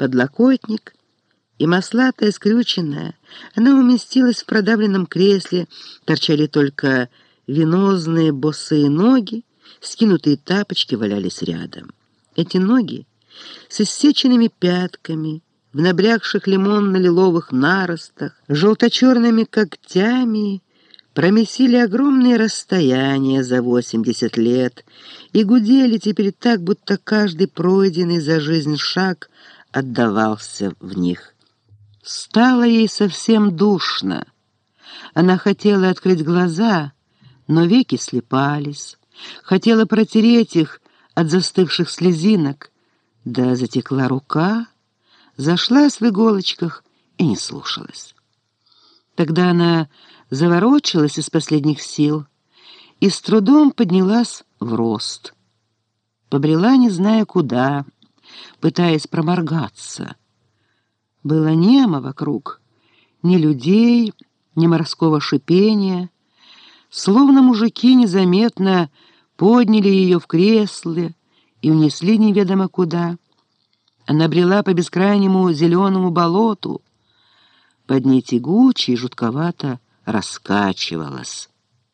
подлокотник, и маслатая, скрюченная, она уместилась в продавленном кресле, торчали только венозные босые ноги, скинутые тапочки валялись рядом. Эти ноги с иссеченными пятками, в набрякших лимонно-лиловых наростах, желто-черными когтями, промесили огромные расстояния за 80 лет и гудели теперь так, будто каждый пройденный за жизнь шаг отдавался в них. Стало ей совсем душно. Она хотела открыть глаза, но веки слипались, хотела протереть их от застывших слезинок, да затекла рука, зашлась в иголочках и не слушалась. Тогда она заворочилась из последних сил и с трудом поднялась в рост. Побрела, не зная куда, пытаясь проморгаться. Было немо вокруг, ни людей, ни морского шипения, словно мужики незаметно подняли ее в кресле и унесли неведомо куда. Она брела по бескрайнему зеленому болоту, под ней тягуче и жутковато раскачивалась.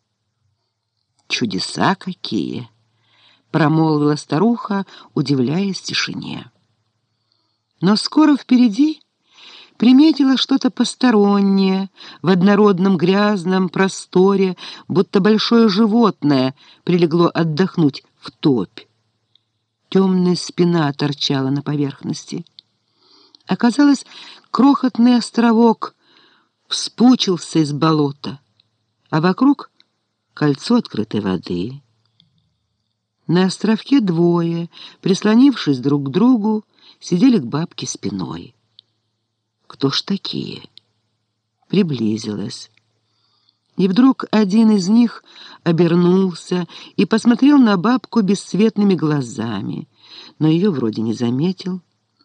«Чудеса какие!» — промолвила старуха, удивляясь тишине. Но скоро впереди приметила что-то постороннее в однородном грязном просторе, будто большое животное прилегло отдохнуть в топь. Темная спина торчала на поверхности. Оказалось, крохотный островок вспучился из болота, а вокруг кольцо открытой воды. На островке двое, прислонившись друг к другу, сидели к бабке спиной. Кто ж такие? Приблизилась. И вдруг один из них обернулся и посмотрел на бабку бесцветными глазами, но ее вроде не заметил.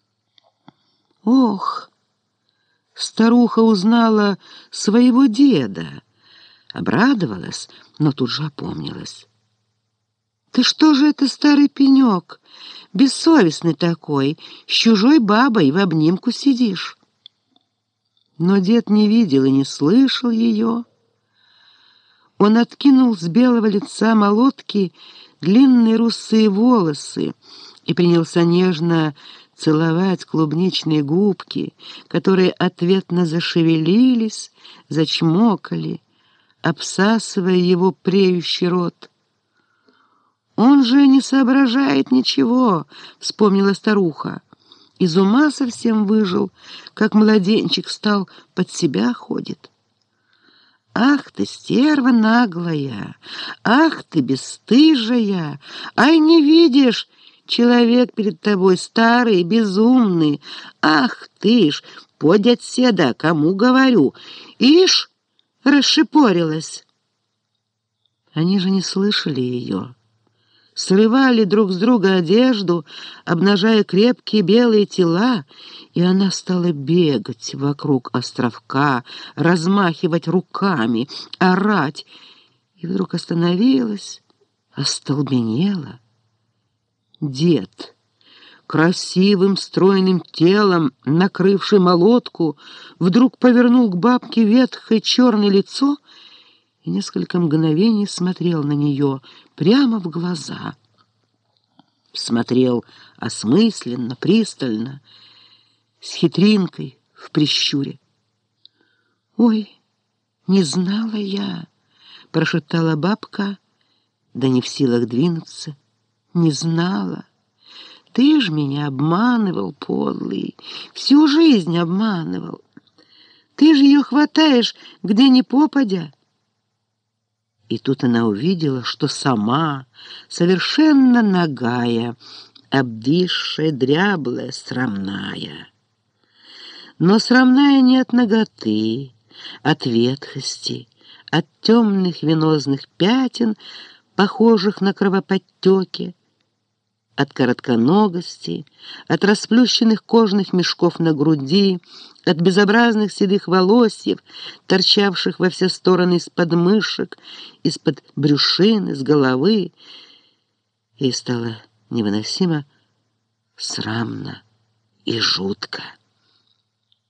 Ох! Старуха узнала своего деда, обрадовалась, но тут же опомнилась. «Ты что же это, старый пенек, бессовестный такой, с чужой бабой в обнимку сидишь?» Но дед не видел и не слышал ее. Он откинул с белого лица молотки длинные русые волосы и принялся нежно целовать клубничные губки, которые ответно зашевелились, зачмокали, обсасывая его преющий рот. «Он же не соображает ничего», — вспомнила старуха. «Из ума совсем выжил, как младенчик стал, под себя ходит». «Ах ты, стерва наглая! Ах ты, бесстыжая! Ай, не видишь, человек перед тобой старый, безумный! Ах ты ж, подь отседа, кому говорю! Ишь, расшипорилась!» Они же не слышали ее. Срывали друг с друга одежду, обнажая крепкие белые тела, и она стала бегать вокруг островка, размахивать руками, орать, и вдруг остановилась, остолбенела. Дед, красивым стройным телом, накрывший молотку, вдруг повернул к бабке ветхое черное лицо и несколько мгновений смотрел на нее прямо в глаза. Смотрел осмысленно, пристально, с хитринкой в прищуре. «Ой, не знала я», — прошептала бабка, да не в силах двинуться. «Не знала. Ты ж меня обманывал, подлый, всю жизнь обманывал. Ты же ее хватаешь, где ни попадя». И тут она увидела, что сама, совершенно нагая, обвисшая, дряблая, срамная. Но срамная не от наготы, от ветхости, от темных венозных пятен, похожих на кровоподтеки, от коротконогости, от расплющенных кожных мешков на груди, от безобразных седых волосьев, торчавших во все стороны из-под мышек, из-под брюшины, с головы. Ей стало невыносимо срамно и жутко.